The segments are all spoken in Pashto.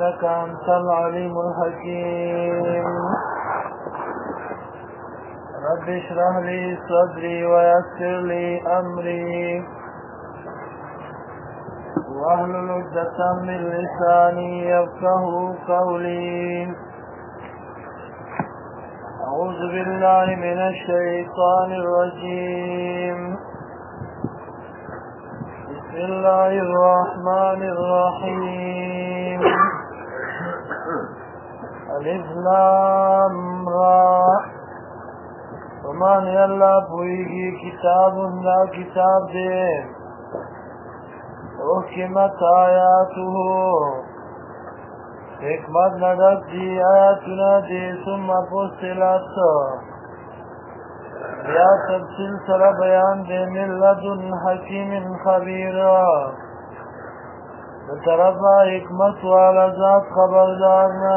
إنك أنت العليم الحكيم رب اشرح لي صدري ويسر لي أمري واحلل عقدة من لساني يفقهوا قولي أعوذ بالله من الشيطان الرجيم بسم الله الرحمن الرحيم الف لام را ومان اللہ پوئیگی کتاب لا کتاب دے حکمت آیاته حکمت ندک دی آیاتنا دے ثم فصلت یا تفصیل سر بیان دے من لدن حکیم خبیر بطرفا حکمت والا ذات خبردارنا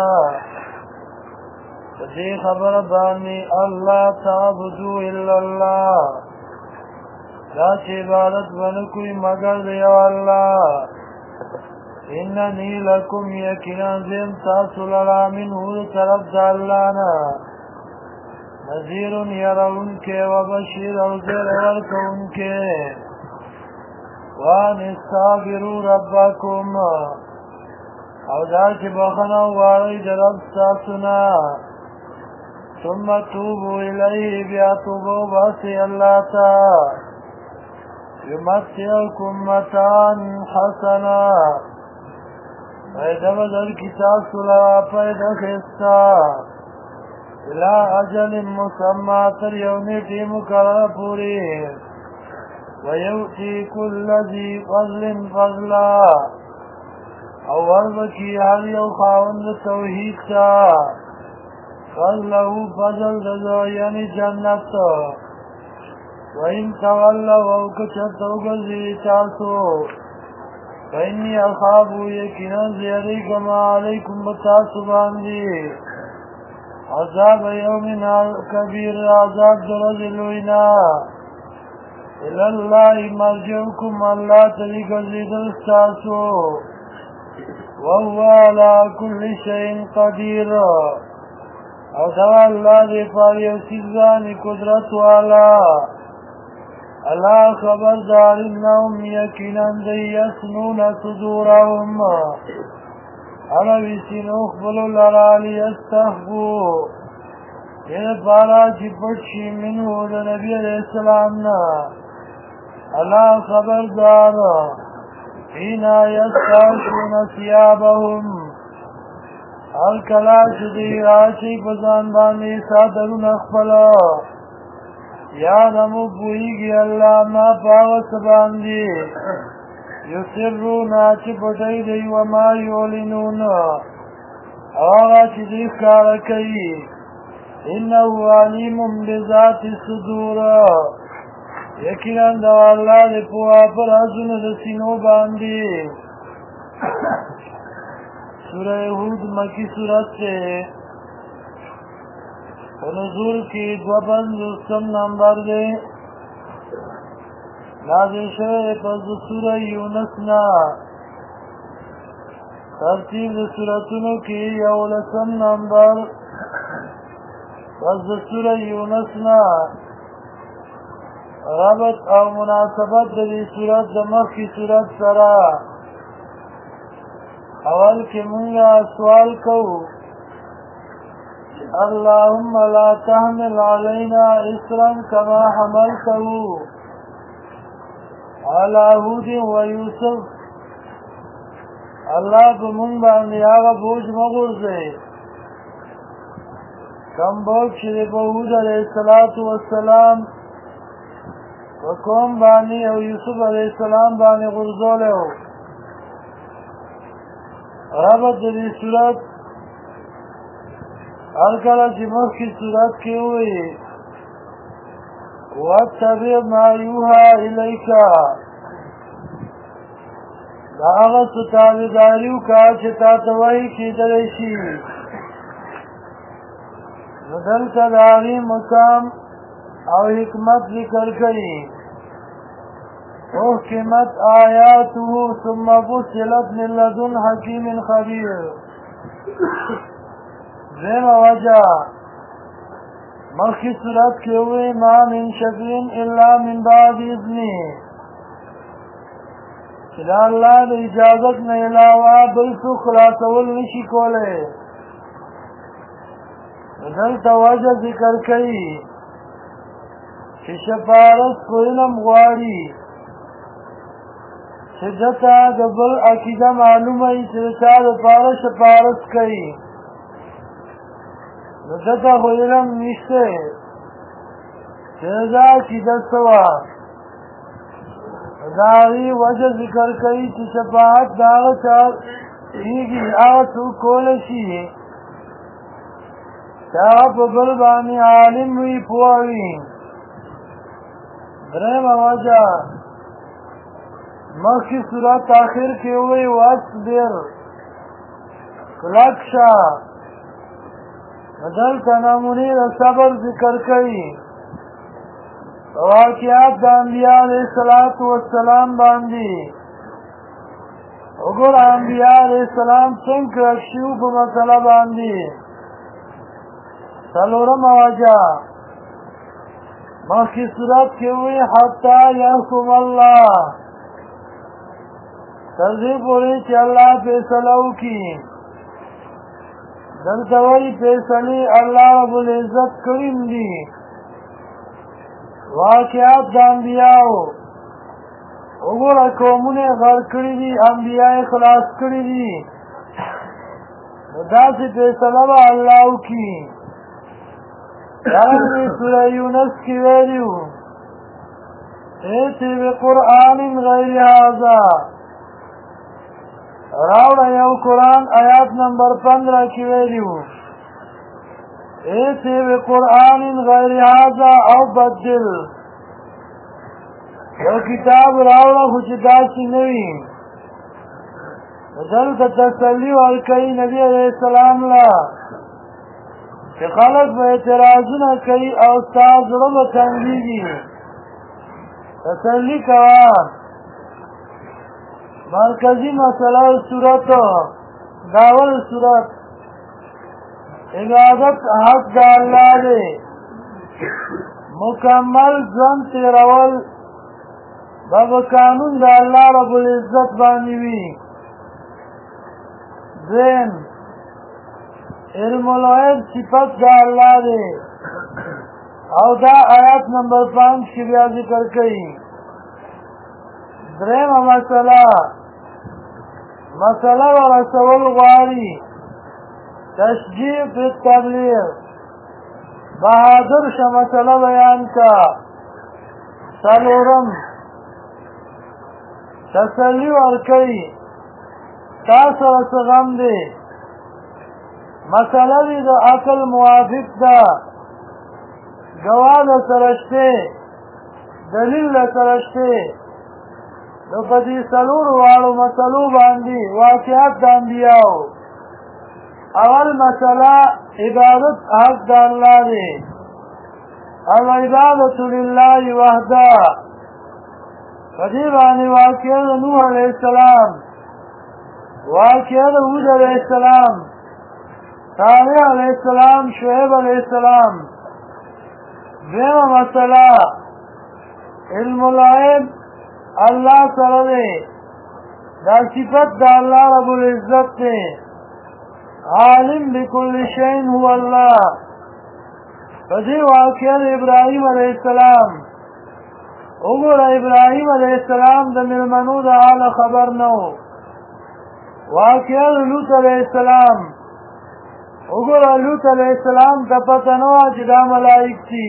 دی خبر بانی اللہ تعبدو الا اللہ لا چه عبادت ونکوی مگر دیو اللہ اننی لکم یقینا زم تاسو لرا منه طرف دا اللہنا نذیر یرون کے وبشیر او زیر ورکون کے وان استغفروا ربکم او دا چه بخنا واری درب ساسنا ثم توبوا الیه بیا توبو باسی اللہ تا یمتعکم متاعا حسنا فیدا بدر کتاب سلوا فیدا خستا الى اجل مسمى تر یونیتی مقرر پوری ویوتی کل ذی فضل فضلا اول بکی هر یو خاوند توحید تا فضلہو فضل دزو یعنی جنت وَإِن تَوَلَّوْا أَوْ كَشَفْتَوْا غَزِي تَاسُو فَإِنِّي أَخَافُ يَقِينًا زِيَرِكَ مَا عَلَيْكُمْ بَتَاسُ بَانْدِي عذاب يوم كبير عذاب درجلونا إلى الله مرجعكم الله تلك زيد الستاسو وهو على كل شيء قدير او دوا اللہ دے پاری او سیزانی قدرت والا اللہ خبردار انہم یقینا دی یسنون صدورهم عربی سنوخ بلو لرالی استخبو یہ پارا چی پچی منو دا نبی علیہ السلام نا اللہ خبردار اینا یستاشون سیابهم حال کلا شدی راشی پزان بانی سادرون اخفلا یادمو پوئیگی اللہ ما پاوس باندی یسرون آچی پتائی دی وما یولنون آغا چی دی کارکی انہو علیم بذات الصدور یقینا دو اللہ دی پوا پر حضن دسینو باندی سورہ ہود مکی صورت سے نزول کی دوبندستم نمبر دے نازل شوئے پس سورہ یونسنا ترتیب سورتنو کی یولسم نمبر پس سورہ یونسنا ربط او مناسبت دی صورت دمخ کی صورت سرا اول کے منگا سوال کو اللہم لا تحمل علینا اسرا کما حملته علی ہود و یوسف اللہ بمنگ باندی آغا بوجھ مغرزے کم بوجھ شریف ہود علیہ السلام و قوم بانی او یوسف علیہ السلام بانی غرزولے ہو ربط دی صورت الکلا چی مخ کی صورت کی ہوئی وَاتَّبِعْ مَا يُوحَى إِلَيْكَ دا آغا ستابداریو کا چتا توائی کی دلیشی ندلتا داغی مقام او حکمت ذکر کئی احکمت آیاته ثم فصلت من لدن حکیم خبیر دویمه وجه مخی صورت کې وی ما من شفیع الا من بعد اذنی چې د الله د اجازت نه علاوه بل څوک خلاصول نشي کولی. دلته وجه ذکر کوي چې سپارښت خو علم غواړي چې دته د بل عقیده معلومه وي چې د چا دپاره سپارښت کوي نو دته خو علم نشته چې دا عقیده څه وه. د هغې وجه ذکر کوي چې شفاعت د هغه چا کېږي هغه څوک کولی شي چې هغه په بل باندې عالم وي پوه وي. درېیمه وجه مخکې صورت آخر کې ووایي واصبر کلک شه. دلته نمونې د صبر ذکر کوي واقعات د انبیاء علیه الصلاة والسلام باندې. وګوره انبیاء علیه السلام څنګه کلک شوي په مسله باندې. څلورمه وجه مخکې صورت کې ووایي حتی یحکم الله تر دې پورې چې الله فیصله وکړي. دلته وایي فیصلې الله رب العزت کړي دي. واقعات د انبیاءو وګوره قومونه یې غرق کړي دي انبیا یې خلاص کړي دي نو داسې فیصله به الله وکړي. دارنګې سوره یونس کې ویلي وو ائتی بقرآن غیر هذا راوړه یو قرآن آیات نمبر 15 کې ویلي وو ائتی بقرآن غیر هذا او بدل یو کتاب راوړه خو چې داسې نه وي. دلته تسلي ورکوي نبي علیه السلام له چې خلک به اعتراضونه کوي او ستا زړه به تنګېږي. تسلي کوه. مرکزي مسله صورت داول صورت عبادت حق د الله دی. مکمل ژوند تېرول به په قانون د الله رب العزت باندې وي. دویم علم الغیب صفت د الله دی او دا آیات نمبر 5 کې بیا ذکر کوي. دریمه مسله ورسول غواړي تشجیع فی التبلیغ بهادر شه مسله بیان کا. څلورم تسلي ورکوي تا سره څه غم دی مسله دې د عقل موافق ده ګواه درسره شته دلیل درسره شته نو په دې څلورو واړو مسلو باندې واقعات د انبیاو. اول مسله عبادت حق د الله دی. العبادة لله وحده په دې باندې واقعه د نوح علیه السلام واقعه د هود علیه السلام صالح علیه السلام شعیب علیه السلام. دویمه مسله علم الغیب الله سره دی دا صفت د الله رب العزت دی. عالم بكل شيء هو الله. په دې واقعه د ابراهیم علیه السلام وګوره ابراهیم علیه السلام د مېلمنو د حاله خبر نه و. واقعه د لوط علیه السلام وګوره لوط علیه السلام ته پته نه وه چې دا ملایک دي.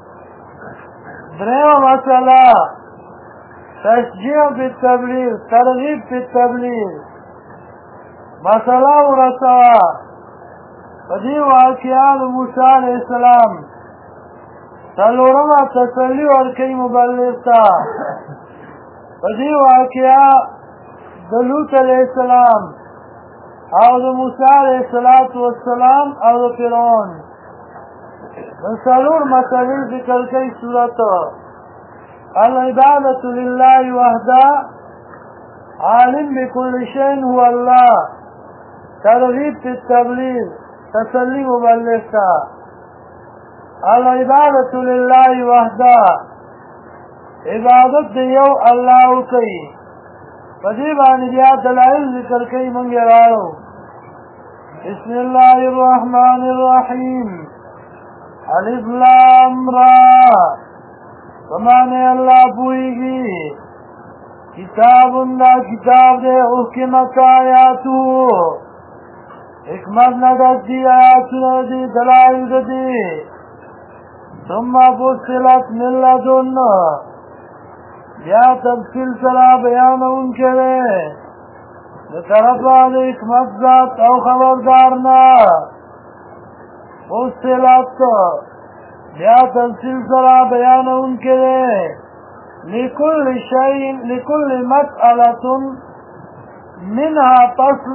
دریمه مسله تشجیع فی التبلیغ ترغیب فی التبلیغ مسله ورسوه په دې واقعه د موسی علیه السلام. څلورمه تسلي ورکوي مبلغ ته په دې واقعه د لوط علیه السلام او د موسی علیه السلام او د فرعون. د څلور مسلې ذکر کوي صورت العبادة لله وحده عالم بكل شيء هو الله ترغیب فی التبلیغ تسلی مبلغ تا العبادت للہ وحدہ عبادت دیو اللہ کئی فجیبانی بیا دلائل ذکر کئی منگی راو بسم اللہ الرحمن الرحیم الف لام را فمانے اللہ پوئی گی کتاب دا کتاب دے احکمت آیاتو حکمت ندد دی آیاتو دی دلائل دی ثم فصلت من لدن یا تفصیل سرا بیان ان کے طرف آدھے حکمت ذات او خبردارنا فصلت یا تفصیل سرا بیان ان کے لكل شيء لكل مسألة منها فصل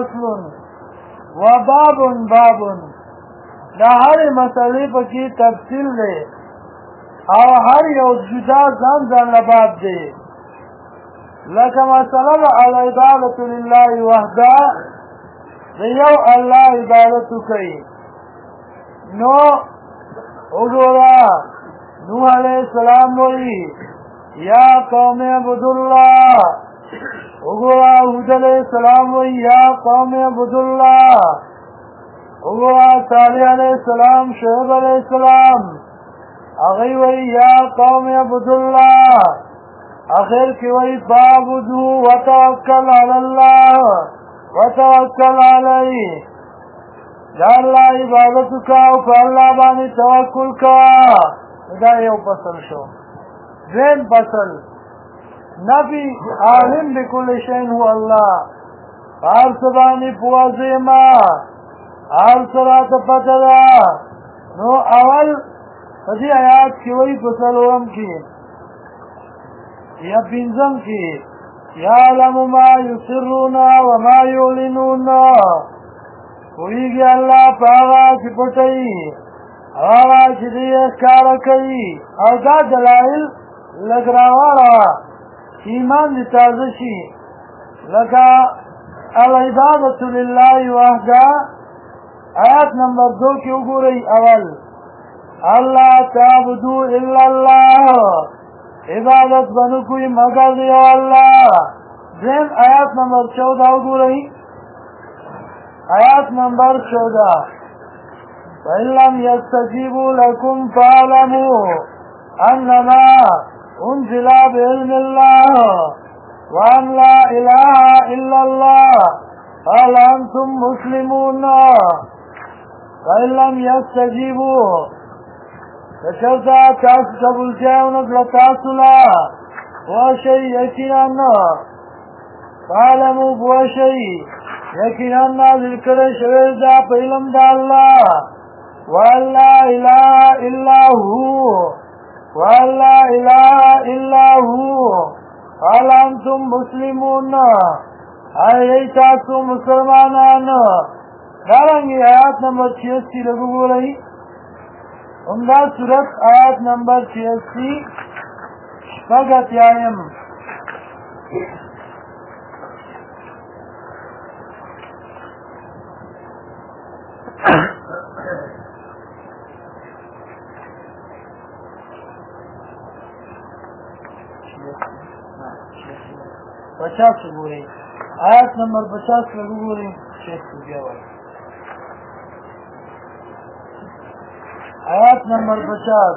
وباب دا هر مسئلے پکی تفصیل دے او هر یو جدا ځان لباب دے لکه مسئلہ العبادت للہ وحدہ دیو اللہ عبادت کئی نو اگورا نوح علیہ السلام وی یا قوم عبداللہ اگوا حود علیہ السلام وی یا قوم عبداللہ اگوا صالح علیہ السلام شعیب علیہ السلام اغی وی یا قوم عبداللہ اخیر کی وی فعبدو وتوکل علی اللہ وتوکل علی یا اللہ عبادت کا او اللہ بانی توکل کا دا یو پسل شو زین پسل نبی عالم بکل شین هو اللہ آر سبانی پوازیما آر سرات پتدا نو اول فدی آیات کی وی پسلوم کی یا پینزم کی یعلم ما یسرون وما یعلنون ہوئی اللہ پاگا کی پٹئی آغا چیزی اخکارا کئی او دا دلائل لگراوارا ایمان دی تازشی لکا العبادت للہ وحدہ آیات نمبر 2 کی اگو رہی اول اللہ تعبدو الا اللہ عبادت بنو کوئی مگر دیو اللہ دین آیات نمبر 14 اگو رہی آیات نمبر 14 فَإِن لَّمْ يَسْتَجِيبُوا لَكُمْ فَاعْلَمُوا أَنَّمَا أُنزِلَ بِعِلْمِ اللَّهِ وَأَن لَّا إِلَٰهَ إِلَّا اللَّهُ فَهَلْ أَنتُم مُّسْلِمُونَ فَإِن لَّمْ يَسْتَجِيبُوا فَشَرْطَ تَاسُ قبولتیاؤنک لتاسولا بوشئی یقیناً فَاعْلَمُوا بوشئی یقیناً نازل کرے شویل دا پہلم دا اللہ وَأَن لَّا إِلَٰهَ إِلَّا هُوَ وَأَن لَّا إِلَٰهَ إِلَّا هُوَ فَهَلْ أَنتُم مُّسْلِمُونَ آئی تاسو مسلمانان دارنگی آیات نمبر 86 لگو گو رہی امدہ صورت آیات نمبر 86 شپگت یایم پچاس لگو رہی آیت نمبر 50 لگو رہی شیخ گیا آیت نمبر 50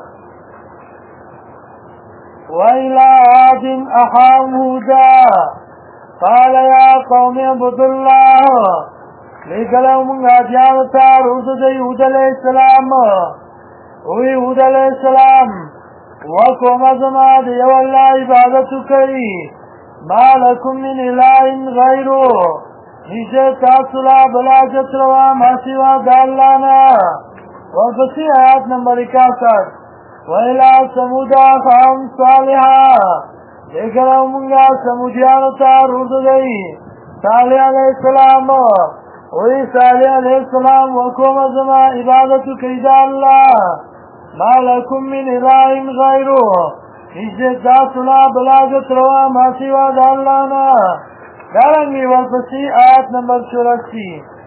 وَإِلَىٰ عَادٍ أَخَاهُمْ هُودًا قَالَ يَا قَوْمِ اعْبُدُوا اللَّهَ لِکلو منگا جانتا رود دی حود علیہ السلام اوی حود علیہ السلام وَقُومَ زَمَا دیو اللہ عبادت کئی ما لکم من الہ غیرو نیچے تاثلا بلاجت روا ماسیوا دالانا وفسی آیات نمبر 61 وَإِلَىٰ سَمُودَ أَخَاهُمْ صَالِحًا لیکلو منگا سمودیانتا رود دی صالح علیہ السلام اوی صالح علیہ السلام وَقُومَ زَمَا عبادت کئیدا اللہ ما لکم من الہ غیرو نیچے تاثلا بلاجت روا ماسیوا دالانا دارنگی ورپسی آیت نمبر 84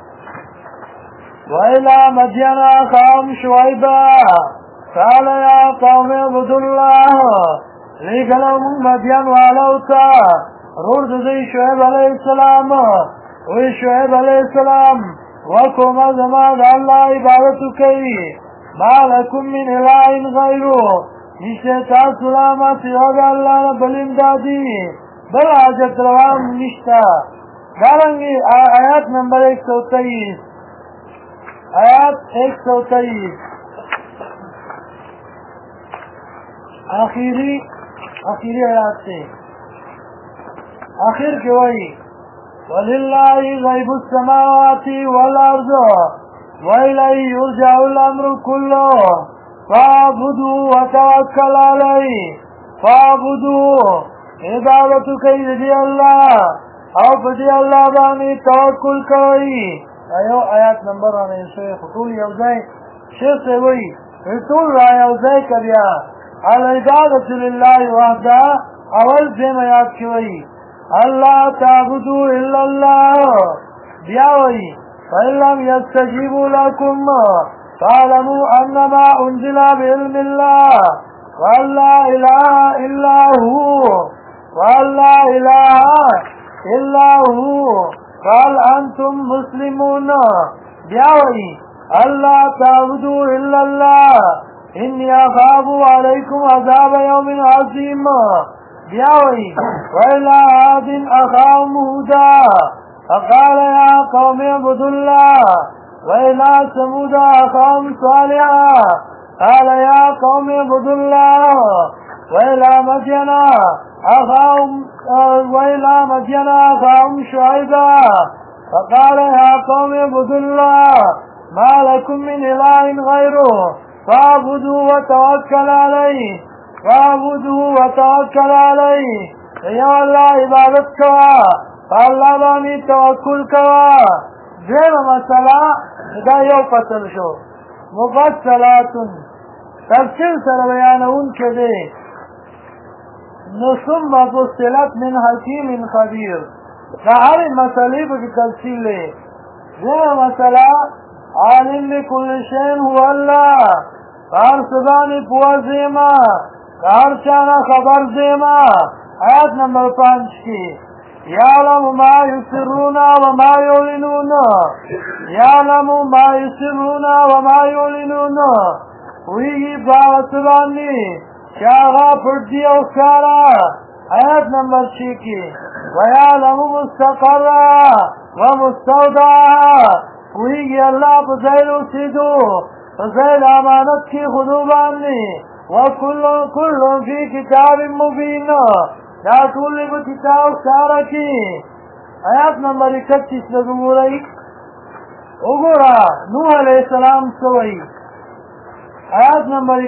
وإلى مدين أخاهم شعيبا قال يا قوم اعبدوا الله ليقلوا مدين والوتا رورد زي شعيب عليه السلام وشعيب عليه السلام وكما زمان الله عبادتكي ما لكم من إله غيره نشتا سلامت يوغ الله بالامدادي بل حاجت روام نشتا دارنگی آیات نمبر 123 آیات 123 آخری آیات سے آخر کے وہی وَلِلَّهِ غَيْبُ السَّمَاوَاتِ وَالْأَرْضِ وَإِلَيْهِ يُرْجَعُ الْأَمْرُ كُلُّهُ فَاعْبُدُوهُ وَتَوَكَّلْ عَلَيْهِ فَاعْبُدُوهُ عبادت کئی دی اللہ او بدی اللہ بانی توکل کئی ایو آیات نمبر آنے شیخ طول یوزائی شیخ سے وہی طول را یوزائی کبیا العبادت للہ وحدہ اول زیم آیات کی وہی اللہ تعبدو الا اللہ بیا وہی فَإِن لَّمْ يَسْتَجِيبُوا لَكُمْ فَاعْلَمُوا أَنَّمَا أُنزِلَ بِعِلْمِ اللَّهِ وَأَن لَّا إِلَٰهَ إِلَّا هُوَ وَأَن لَّا إِلَٰهَ إِلَّا هُوَ فَهَلْ أَنتُم مُّسْلِمُونَ بیا وہی اللہ تعبدوا الا اللہ إِنِّي أَخَافُ عَلَيْكُمْ عَذَابَ يَوْمٍ عَظِيمٍ بیا وہی وَإِلَىٰ عَادٍ أَخَاهُمْ هُودًا فقال يا قوم اعبدوا الله وإلى ثمود أخاهم صالحا قال يا قوم اعبدوا الله وإلى مدين أخاهم شعيبا فقال يا قوم اعبدوا الله ما لكم من إله غيره فاعبدوا وتوكل عليه يا الله عبادت کوا فاللہ بانی توکل کوا دیم مسئلہ دا یو فصل شو مفصلاتن تفصیل سر بیانون کے دے نصم فصلت من حکیم خبیر دا ہر مسئلے کی تفصیل لے دیم مسئلہ عالم لکل شین هو اللہ ہر سبانی پوا زیما ہر چانا خبر زیما آیت نمبر 5 کی يعلم ما يسرون وما يعلنون وہی باوت بانی شاغا پردی اوکارا آیت نمبر 6 کی وَيَعْلَمُ مُسْتَقَرَّا وَمُسْتَوْدَعَا وہی اللہ بزیل سیدو بزیل امانت کی خدوبانی وَكُلٌّ فِي كِتَابٍ مُبِينٍ دا ټول په کتاب سره کې آیات نمبر 31 لګو رہی وګورا نوح علیہ السلام سوئی آیات نمبر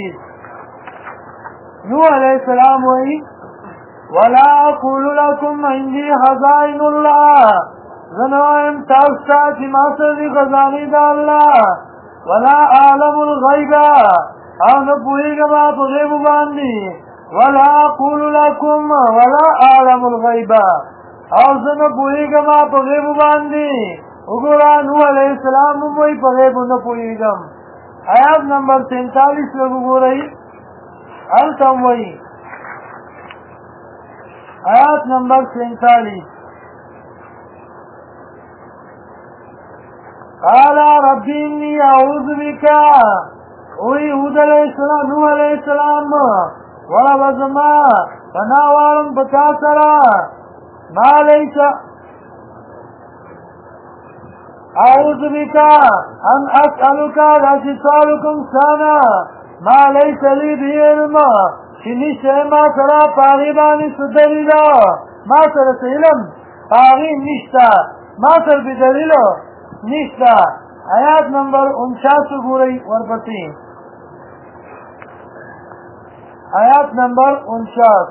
31 نوح علیہ السلام وئی ولا اقول لكم عندي خزائن الله زنوائم تاستا چې ما سره خزانه د الله ولا اعلم الغیب او نه پوهیږم په غیب باندې ولا اقول لكم ولا اعلم الغيب او زنه پوهیږم په غیب باندې وګورا نوح علیہ السلام وای په غیب نه پوهیږم آیات نمبر 43 وګورئ التم وای آیات نمبر 43 قال رب اني اعوذ بك وی هود علیہ السلام نوح علیہ السلام ولا بزما فناوالم بتا سرا ما ليس اعوذ بك ان اسالك لا تسالكم سانا ما ليس لي به علم شنی شما سرا پاغیبانی سدلیلا ما سر علم پاغی نشتا ما سر بدلیل نشتا آیات نمبر 49 گوری ورپسی آیات نمبر 49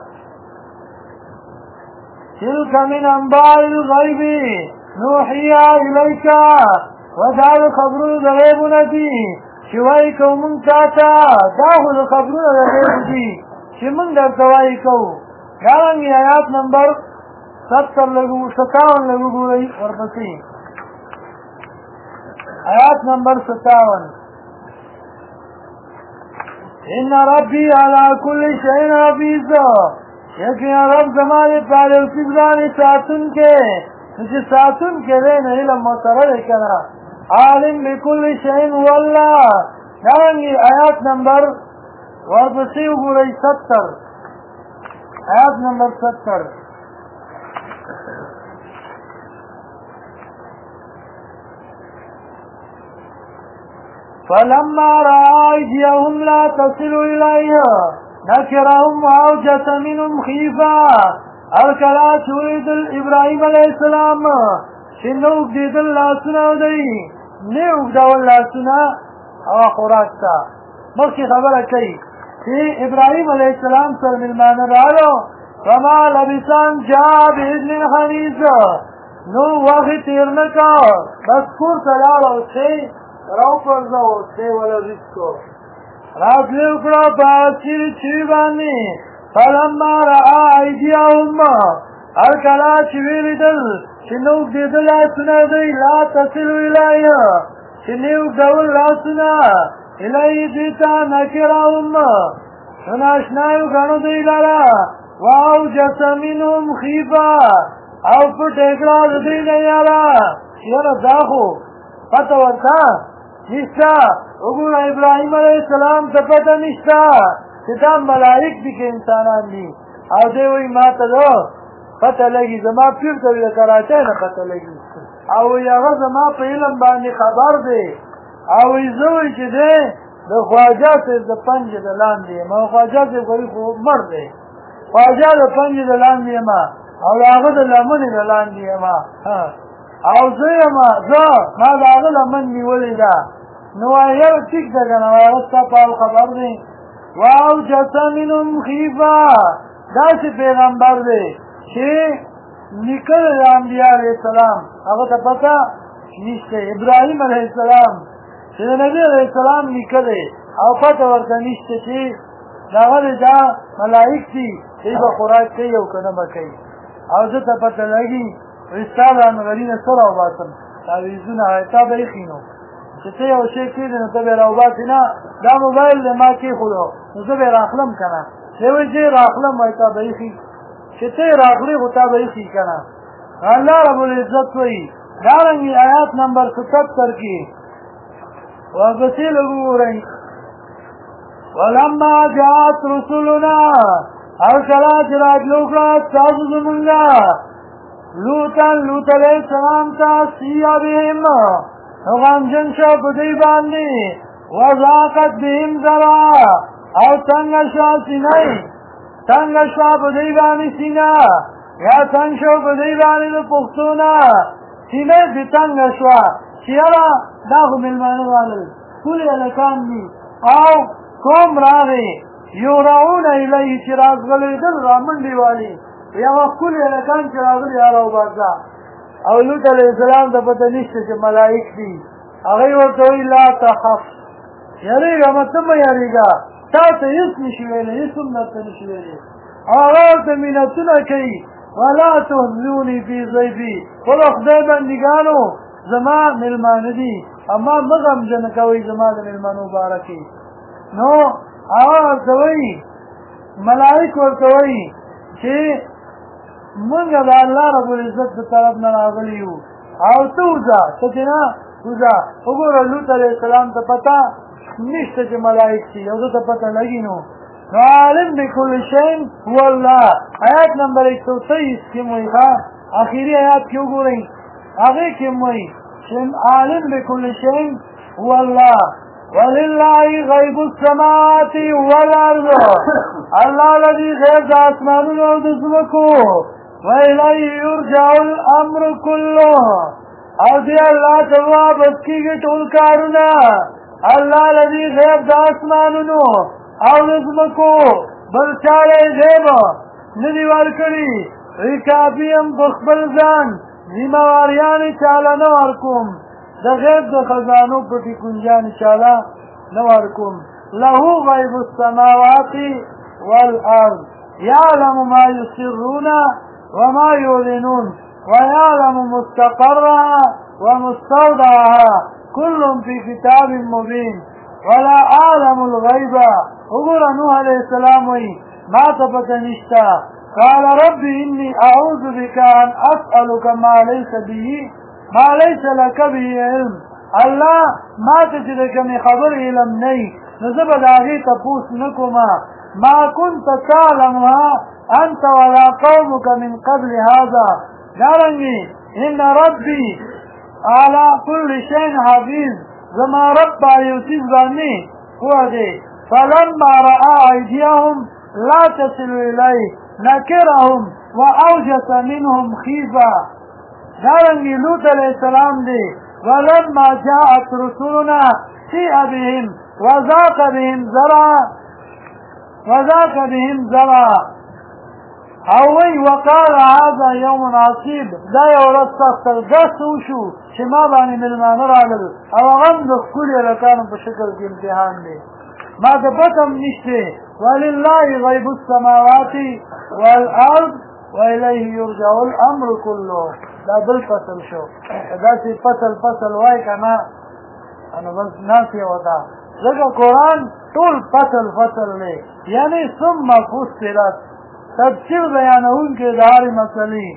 تلك من انباء الغیب نوحیہ الیکا ودار خبر غیب ندی شوائی کو من چاہتا داخل خبر غیب دی شمن در دوائی کو گارنگی آیات نمبر 57 لگو گو رہی ورپسی آیات نمبر 57 ان ربی علی کل شیء حفیظ یقینا رب زمانے پارے اسی بلانے ساتن کے مجھے ساتن کے دے نہیں علم مطرد کنا عالم بکل شیء هو اللہ دارنگی آیات نمبر ورپسی گوری 70 آیات نمبر 70 فلما رأى أيديهم لا تصل إليه نكرهم وأوجس منهم خيفة الكلا تريد إبراهيم عليه السلام شنوك ديد الله سنة ودي نيوك دو الله سنة أو خوراكتا مخي خبرك كي في إبراهيم عليه السلام سر ملمان رالو فما لبسان جاء بإذن خنيز نو وقت تيرنكا بس كور تلالو شيء راو پرزاو سی والا رزقو رازلی اکڑا پاسیر چوی بانی فلما رعا ایدیاهم الکلا چویلی دل چنوک دیدل آسنا دی لا تصلو الی چنوک دول آسنا الی دیتا نکراهم سناشنایو گنو دی لارا واو جسمینهم خیفا او پت اکڑا دی نیارا چیارا داخو پتا ورطا نشتا اگونا ابراہیم علیہ السلام تا پتا نشتا چتا ملائک دی که انسانان دی او دی وی ما تا دو پتا لگی زما پیر تا وی کراچای نا پتا لگی او وی اغا زما پا علم بانی خبر دی او وی زوی چه دی دا خواجہ سے دا پنج دا لان دی ما خواجہ سے بری خوب مر دی خواجہ دا پنج دا لان دی ما او اغا دا لمن دا لان دی ما او زیما ما دا اغا لمن نیولی دا نوائر ٹک دا گنا وارستا پال خبر دی واو جسا منم خیفا دا سی پیغمبر دی چه نکل انبیاء علیہ السلام اگه تا پتا نشته ابراهیم علیہ السلام چه نبی علیہ السلام نکل او پتا ورطا نشته چه داغل دا ملائک تی چه با خوراک کئی او کنم کئی او زتا پتا لگی رستال انغرین سر او باسم تاویزون آیتا بریخینو چې ته یو شی کېږي نو ته به راوباسې نه دا موبایل دی ما کېښودو نو زه به یې راخلم که نه دی وایي چې یې راخلم وایي تا به ایښي چې ته یې راخلې خو تا به ایښي که نه الله رب العزت وایي دارنګې آیات نمبر 77 کې ورپسې لږ وګورئ ولما جاءت رسلنا هر کله چې راتلو کړه ستاسو زمونږه لوط علیه السلام ته سیه بهم غمجن شو بدی باندې وضاقت بهم ذرا او څنګه شو سینه څنګه شو بدی باندې سینه یا څنګه شو بدی باندې پښتونه سینه دې څنګه شو چیرې دا هم ملمانه والل ټول الکان دي او کوم راغی یوراون الیه چې راغلی دل رامنډي والی یا ټول الکان چې راغلی راو بازا او لوط علیہ السلام ته پته نشته چې ملائک دي هغه ورته وی لا تخف یریږه مته مې یریږه تا ته هیڅ نشي ویلی هیڅ هم درته نشي ویلی هغه ورته مینتونه کوي ولا تحزنوني في ضيفي خو خدای بندګانو زما مېلمانه دي اما مه غمجن کوئ زما د مېلمانو باره کې نو هغه ورته وایي ملائک ورته وایي چې منگا دا اللہ رب العزت دا طرف نراغلی ہو او تو اوزا سچنا اوزا اگر لوط علیہ السلام تا پتا نشتا چه ملائک سی او تا پتا لگی نو عالم بکل شین هو اللہ آیات نمبر 123 کم ہوئی خواه آخری آیات کیوں گو رہی آگے کم ہوئی عالم بکل شین هو اللہ وللہ غیب السماوات والارض اللہ لدی غیب دا اسمانون او دزمکو وَإِلَيْهِ يُرْجَعُ الْأَمْرُ كُلُّهُ او دی اللہ تواب اسکیگی ٹول کارنا اللہ لذی غیب دا اسمانونو او نظمکو برچالے غیب ندی ورکڑی ریکابیم بخبر زان زیمواریانی چالا نوارکم دا غیب دا خزانو پتی کنجانی چالا نوارکم لہو غیب السماوات والارض یعلم ما یسرون وما يعلنون ويعلم مستقرها ومستودعها كل في كتاب مبين ولا أعلم الغيب. وقال نوح عليه السلام ما تفتنشتا قال ربي إني أعوذ بك أن أسألك ما ليس لك به علم. الله ما تجدك من خبر علم ني نزبد آغي تپوس نکما ما كنت تعلمها أنت ولا قومك من قبل هذا. دارنگی إن ربي على كل شيء حفيظ. زما رب يوسف باني هو دي فلما رأى أيديهم لا تصل إليه نكرهم وأوجس منهم خيفة. دارنگی لوط علیہ السلام دي ولما جاءت رسولنا سيء بهم وذاق بهم زرعا اوي وقال هذا يوم عصيب. دا يورد سختر دست وشو شما باني ملمان رالل او غند كل ركان بشكل في امتحان دي ما دبتم نشته ولله غيب السماوات والارض وإليه يرجع الامر كله. دا بالفصل شو دا سي فصل واي كنا انا بس ناسي ودا ذکر قرآن طول فصل لے یعنی ثم فصلت تفسیر بیانون کے داری مسئلی.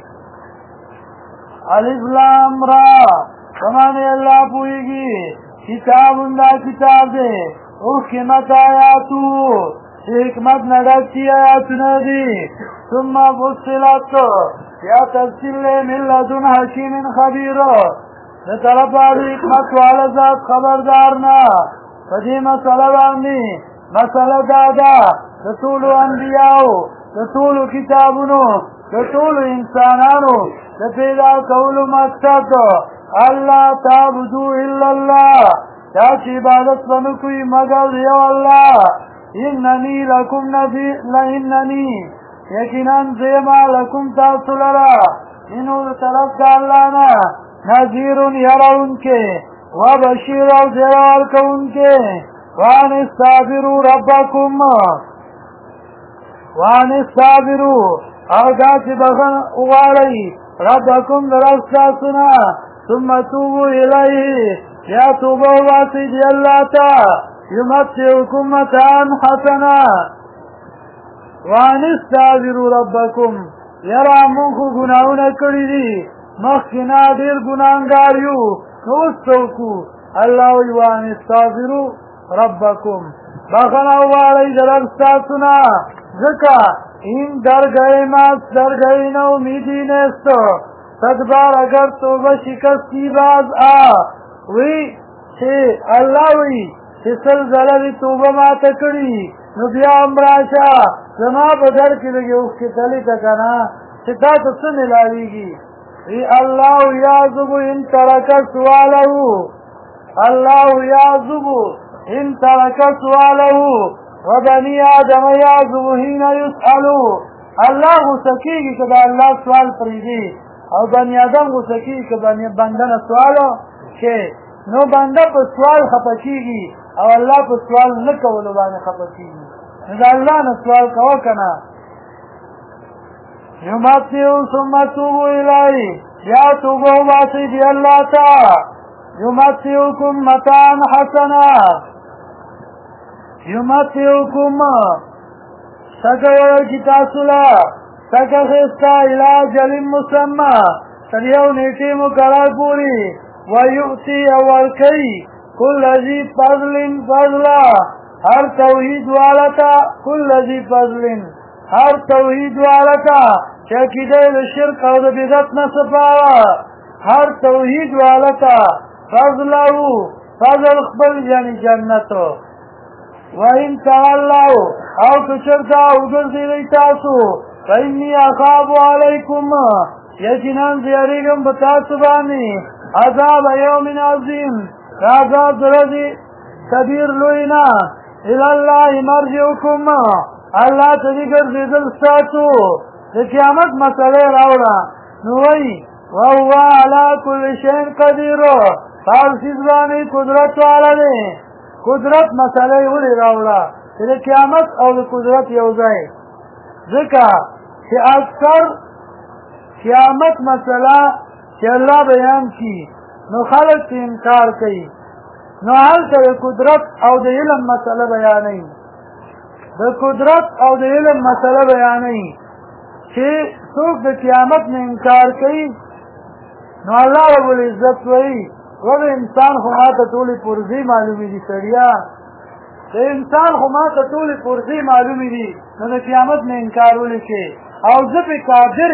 الف لام را سمانے اللہ پوئی گی کتاب اندہ کتاب دے حکمت آیاتو حکمت نڈکتی آیات ندی ثم فصلت یا تفسیر لے من لدن حکیم خبیر طرف آدھی حکمت والا ذات خبردارنا فدی مسئلہ باندی مسئلہ دادا رسول انبیاءو رسول کتابونو رسول انسانانو پیدا کولو مقصد اللہ تعبدو الا اللہ چاچی عبادت بنکوی مگر یو اللہ اننی یقیناً زیما لکم تاثلرا انو طرف دا اللہ نا نذیر یرون کے وبشیر و زرار کون کے وان استغفروا ربکم اغدا چی بخن اغالی ربکم درستا سنا ثم توبو الیه یا توبو باسی دی اللہ تا یمتعکم متعان حسنا وان استغفروا ربکم یرا منخو گناہونا کری دی مخینا دیر گناہنگاریو نوستوکو اللہ ویوان استغفروا ربکم بخنا والی درستا سنا ذکا این درگئی ماس درگئی نو امیدی نیستو صدبار اگر توبہ شکستی باز وی چھے اللہ وی چھے سلزلہ توبہ ما تکڑی نو بیا امراشا زما بدر کی لگی اس کی تلی تکنا چھے تا تسن لالیگی وی اللہ یعظب ان ترک سوالہو اللہ یعظب ان ترک سوالہو وبنی آدم یعظب حین یسألو. اللہ غسکی کی کدا اللہ سوال پریدی او بنی آدم غسکی کی بندن سوالو کہ نو بندہ پر سوال خپکی گی او اللہ پر سوال نکولو بانے خپکی گی نو اللہ نے سوال کہو کنا یمتیو ثم توبو الائی یا توبو باسی دی اللہ تا یمتیوکم متان حسنا یمتیوکم سکا ورکی تاسولا سکا خستا الى جل مسمى سریو نیٹی مقرار پوری ویؤتی اورکی کل ذی فضل فضلا ہر توحید والتا کل ذی فضل ہر توحید والتا چاکیدے لشرک او بدعت نصفاوا ہر توحید والتا فضلو فضل اخبر یعنی جنتو وَإِن تَوَلَّوْا أَوْ تُشْرِكُوا وَجُزِي لِتَاسُوا فَإِنِّي أَخَافُ عَلَيْكُمْ يَقِينًا زِيَرِيكُمْ بَتَاسُبَانِي عَذَابَ يَوْمٍ عَظِيمٍ عَذَابَ رَضِي كَبِيرٌ لُوِنَا إِلَى اللَّهِ مَرْجِعُكُمْ اللہ تذکر زیدل ساتو قیامت مسئلے راولا نوئی وَهُوَ عَلَى كُلِّ شَيْءٍ قَدِيرٌ فَهَرْ سِزْبَانِ قدرت والا دے قدرت مسئلہ اولی راولا کہ قیامت اور قدرت یوزائی ذکر کہ اکثر قیامت مسئلہ کہ اللہ بیان کی نو خلق سے انکار کی نو هلته د قدرت او د علم مسله بیانوي د قدرت او د علم مسله بیانوي چې څوک د قیامت نه انکار کوي نو الله رب العزت وایي وګ انسان خو ماته ټولې پرزې معلومې دي سړیا د انسان خو ماته ټولې پرزې معلومې دي نو د قیامت نه انکار ولیکې او زه پې قادر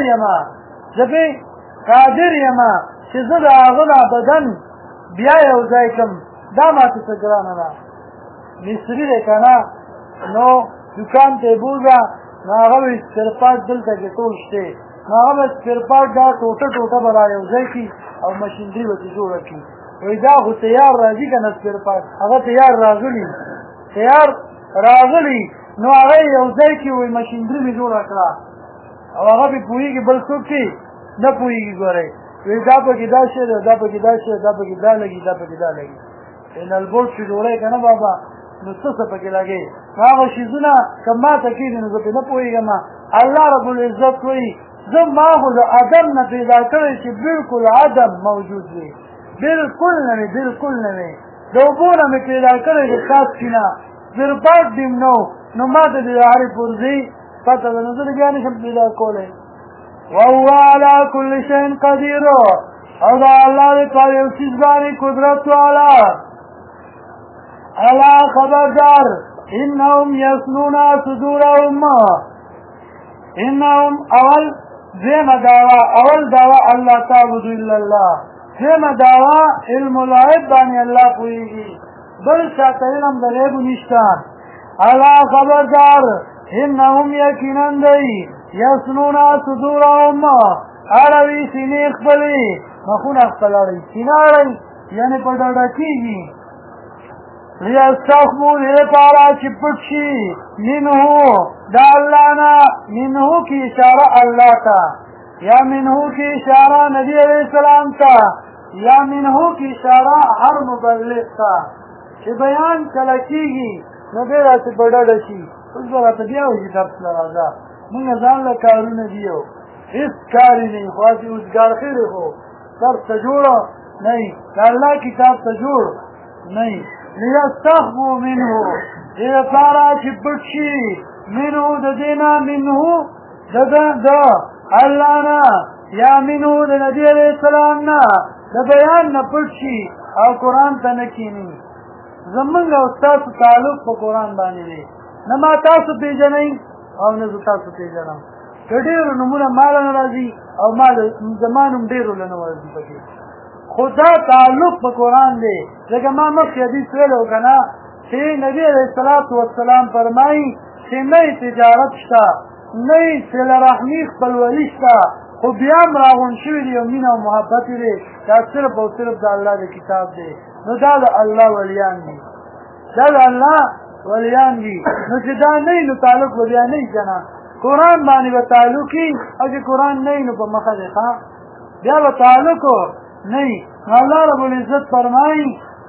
یم چې زه د هغه دا بدن بیا یو ځای کړم دا ماته څه ګرانه ده مصري دی که نه نو دوکان ته یې بوځه نو هغه به سپیرپارټ دلته کې ټول شته نو هغه به سپیرپارټ دا ټوټه به را یو ځای کړي او مشینري به ترې جوړه کړي وایي دا خو تیار راځي که نه سپیرپارټ هغه تیار راغلي نو هغه یې یو ځای کړي وایي مشینري مې جوړه کړه او هغه پې پوهېږي بل څوک کې نه پوهېږي ګورئ وایي دا پکې دا شی ده دا پکې دا شی ده دا پکې دا لګي دا پکې دا لګي نلبورډ چې جوړی که نه بابا نو څه پکې لګې هغه شیزونه که ماته کېږي نو زه پرې نه پوهېږم الله رب العزت وایي زه ما خو د عدم نه پیدا کړی چې بلکل عدم موجود وي بلکل نه وي د اوبو نه مې پیدا کړی د څاڅکي نه سپیرپارټ دې نو ما ته د هرې پرزې پته ده نو زه بیا نشم پیدا کولی وهو على كل شيء قدير او دا الله دې په یو څیز باندې قدرت والا الا خبردار انهم يثنون صدورهم انهم اول دعوه الله تعبد الا الله زم دعوه علم الغیب باندې الله پوهیږي بل شاته علم د غیب نشته الا خبردار انهم یقینا دی یثنون صدورهم اړوي سینې خپلې مخونه خپل اړوي سینه اړوي یعنې په ډډه کېږي لیستخفوا دې لپاره چې پټ شي منه د الله نه منه کې اشاره الله ته یا منه کې اشاره نبي علیه السلام ته یا منه کې اشاره هر مبلغ ته چې بیان کله کېږي نو دی راته په ډډه شي اوس به راته بیا وایي درس له راځه مونږ ځان له کارونه دیو هېڅ کار یې نه وي خو هسې اوزګار خیر خو درس ته جوړه نه وي د الله کتاب ته جوړ نه وي لیستخفوا منه دې لپاره چې پټ شي منه د دې نه منه د الله نه یا منه د نبي علیه السلام نه د بیان نه پټ شي او قرآن ته نه کښېني زمونږ او ستاسو تعلق په قرآن باندې دی نه ما تاسو پېژنئ او نه زه تاسو پېژنم که ډېرو نومونه ماله نه راځي او زما نوم ډېرو له نه ورځي پکې خو دا تعلق په قرآن دی لکه ما مخکې حدیث ویلی و که نه چې نبي علیه الصلاة والسلام فرمایي چې نه یې تجارت شته نه یې صله رحمي خپلولي شته خو بیا هم راغونډ شوي دي او مینه او محبت یې دی دا صرف او صرف د الله د کتاب دی نو دا د الله ولیان دي نو چې دا نه نو تعلق به بیا نه که نه قرآن باندې به تعلق وي او چې قرآن نه نو په مخه دی بیا به تعلق نه نو الله رب العزت فرمایي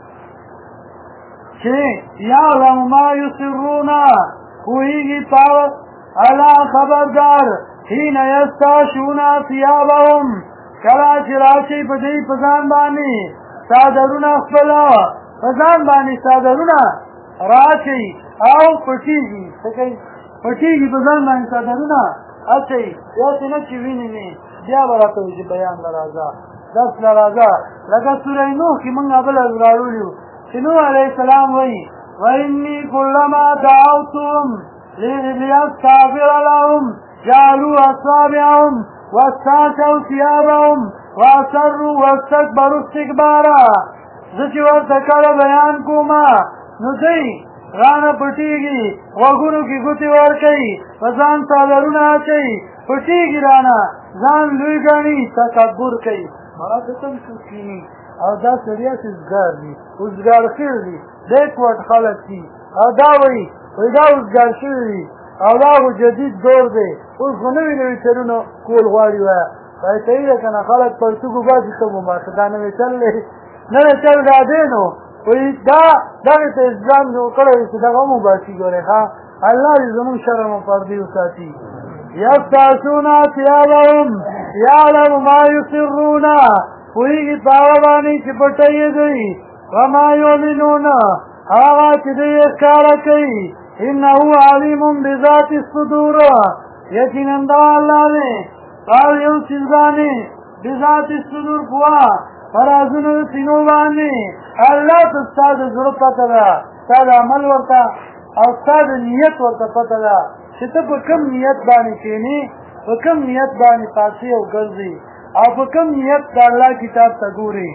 چې یعلم ما یسرون پوهېږي پاوه الا خبردار حین یستغشون ثیابهم کله چې راشي په دوی په ځان باندې څادرونه خپله په ځان باندې څادرونه راشي او پټېږي څه کوي پټېږي په ځان باندې څادرونه اچوي داسې نه چې وینې مې بیا به راته وایي چې بیان له راځه درس له راځه لکه سوره نوح کې موږ بله راوړي وو چې نوح علیه السلام وایي وإني كلما دعوتهم ليستغفر لهم جعلوا أصابعهم واستغشوا ثيابهم وأصروا واستكبروا استكبارا زه چې ورته کله بیان کومه نو دوی رانه پټېږي غوږونو کې ګوتې ورکوي په ځان څادرونه اچوي پټېږي رانه ځان لوی ګڼي تکبر کوي مراته ته څوک کښېني او دا سړی هسې اوزګار دي اوزګار خېر دي بیکورډ خلک دي او دا وایي دا اوزګار شوي دي او دا خو جدید دور دی اوس خو نوي چلونه کول غواړي وایه وایي صحیح ده که نه خلک پرتوګ وباسي ته وباسه دا نوی چل دی نوی چل دا دی نو وایي دغې ته اسلام جوړ کړی دی چې دغه هم وباسي ګورې ښه الله دې زمونږ شرم او پردې وساتي یستغشون ثیابهم یعلم ما یسرون پوهېږي په هغه باندې چې پټوي دوی وما يعلنون هغه چې دوی ښکاره کوي انه علیم بذات الصدور یقینا دا الله دی او یو څیز باندې بذات الصدور پوها فرازونو سینو باندې الله ته ستا د زړه پته ده ستا د عمل ورته او ستا د نیت ورته پته ده چې ته په کوم نیت باندې کښېنې په کوم نیت باندې پاڅې او ګرځې او په کوم نیت د الله کتاب ته ګورې.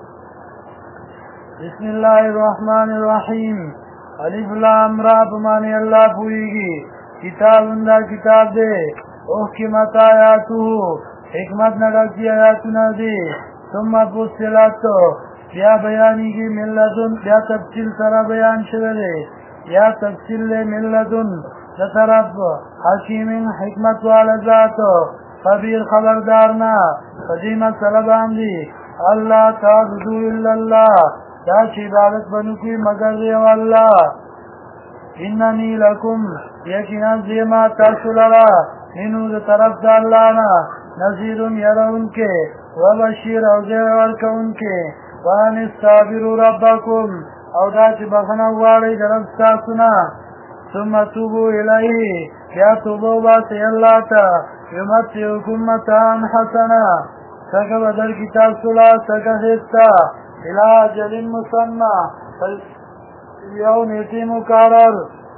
بسم الله الرحمن الرحیم الف لام را بمانی اللہ پوئیگی کتاب اندہ کتاب دے احکمت آیاتو حکمت نڈکی آیاتنا دے ثم فصلت بیا بیانی کی ملتن بیا تفصیل سرا بیان شوه دے یا تفصیل لے ملتن طرف حکیم حکمت والا ذات خبیر خبردارنا قدیمت سلبان دی اللہ تعبدو الا اللہ دا چې عبادت بنو کی مگر دی والله اننی لکم یقینا زیما تاسو لرا منو د طرف د الله نه نذیر يرون کې وبشیر او زیر ورکون کې وان استغفروا ربکم او دا چې بخنه غواړي درب تاسو نه ثم توبوا الیه یا توبه واسه الله ته یمتعکم متاعا حسنا څنګه بدل کتاب سلا څنګه هستا الى اجل مسمى یو نیتی مقرر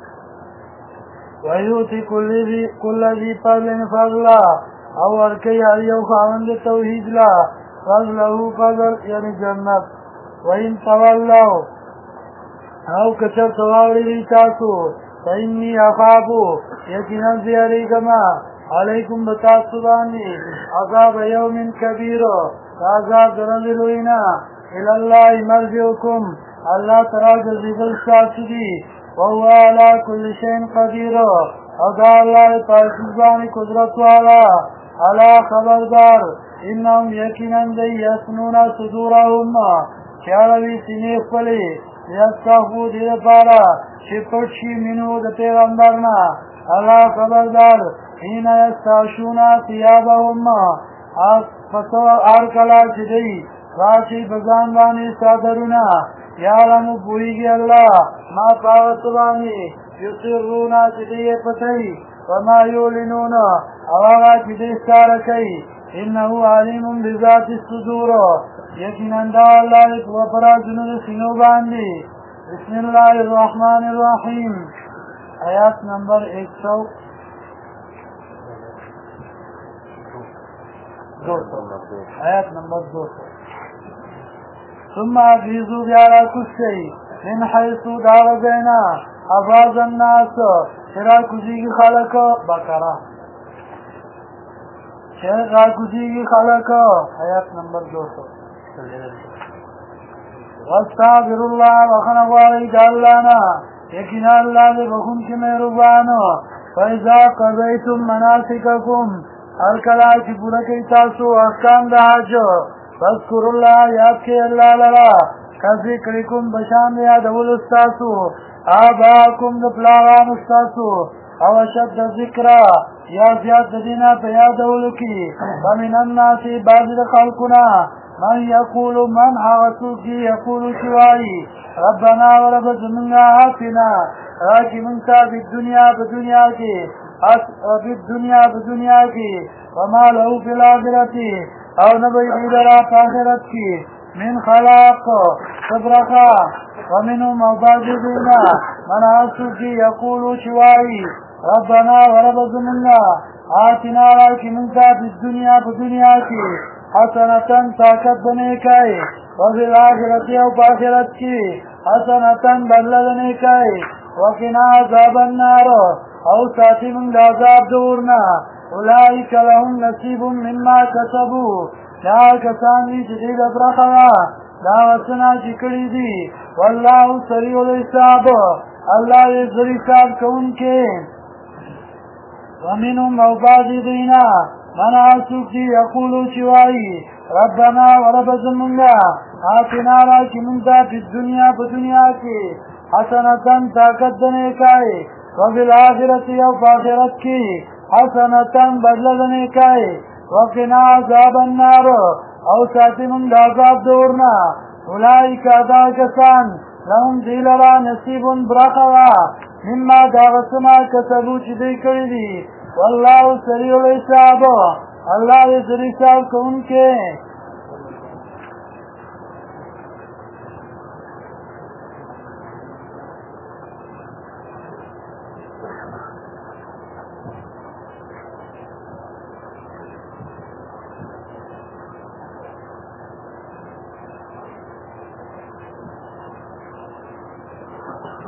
ویوتی کل ذی فضل فضلا او ورکی یو خاوند توحید لا فضله فضل یعنی جنت وین تولو او کچر تواوری دی تاسو فینی اخابو یقینا زیاری کما علیکم بتاسو بانی عذاب یوم کبیر عذاب درنزلوینا الاللہ مرجعکم اللہ ترا جزیبل ساتھی وهو على كل شيء قدير او دا اللہ پاکیزانی قدرت والا علا خبردار انهم یقینا دی یسنون صدورهم چاروی سینې خپلې یستخفو دې لپاره چې پټ شي منو د پیغمبرنا الله خبردار حين یستغشون ثيابهم هر کله چې دی راشي بزان باندې صادرونه یعلم پوئیگی اللہ ما پاوت بانی یسرونا چدی پتئی وما یولنونا اواغا چدی سارکی انہو علیم بذات الصدور یقین اندہ اللہ وپرا جنود سنو باندی. بسم اللہ الرحمن الرحیم آیات نمبر 100 آیات نمبر 200 ثم افیزو بیارا کشتی من حیثو دارزینا افاظ الناس شرا کشی کی خلق بکرہ شرا کشی کی خلق آیات نمبر 200 واستغفر اللہ وخنوائی دالانا یقین اللہ دے بخون کی مہربانو فیضا قضیتم مناسککم الکلا چی پورا کی تاسو احکام دا حجو فاذکر اللہ یاد کے اللہ لرا کذکرکم بشان یاد اول استاسو آباکم دپلاغان استاسو او شد ذکرہ یا زیاد دینا پیاد اولو کی ومن الناسی بازد خلقنا من یقول من حاغسو کی یقول شوائی ربنا ورب زمنگا آتنا راکی منتا بالدنیا بدنیا کی وما لہو فی الآخرتی او نبی عیدرا فاخرت کی من خلاق صبرخا ومنهم مباددین من آسو کی یقولو شوائی ربنا ورب زمنا آتنا راکی منتا بالدنیا بدنیا کی حسنتن طاقت بنے کئی وفی الاخرتی او فاخرت کی حسنتن بدلدنے کئی وقنا عذاب النار او ساتی من عذاب دورنا اولئک لهم نصیب مما کسبوا دا کسان دی جدید ابرخوا دا وسنا چکڑی دی واللہ سریع الحساب اللہ زر حساب کون کے ومنهم مباددین من آسوک دی یقولو شوائی ربنا ورب زمنگا آتنا راکی منتا فی الدنیا بدنیا کی حسنتن طاقت دنے کائی وفی الاخرت یو فاخرت کی حسنتن بدل دنے کائی وقنا عذاب النار او ساتی من عذاب دورنا اولئک دا کسان لهم دی لرا نصیب برخوا مما دا غسنا کسبو چې دی کړی دي والله سریع الحساب الله دې سری حساب کوونکی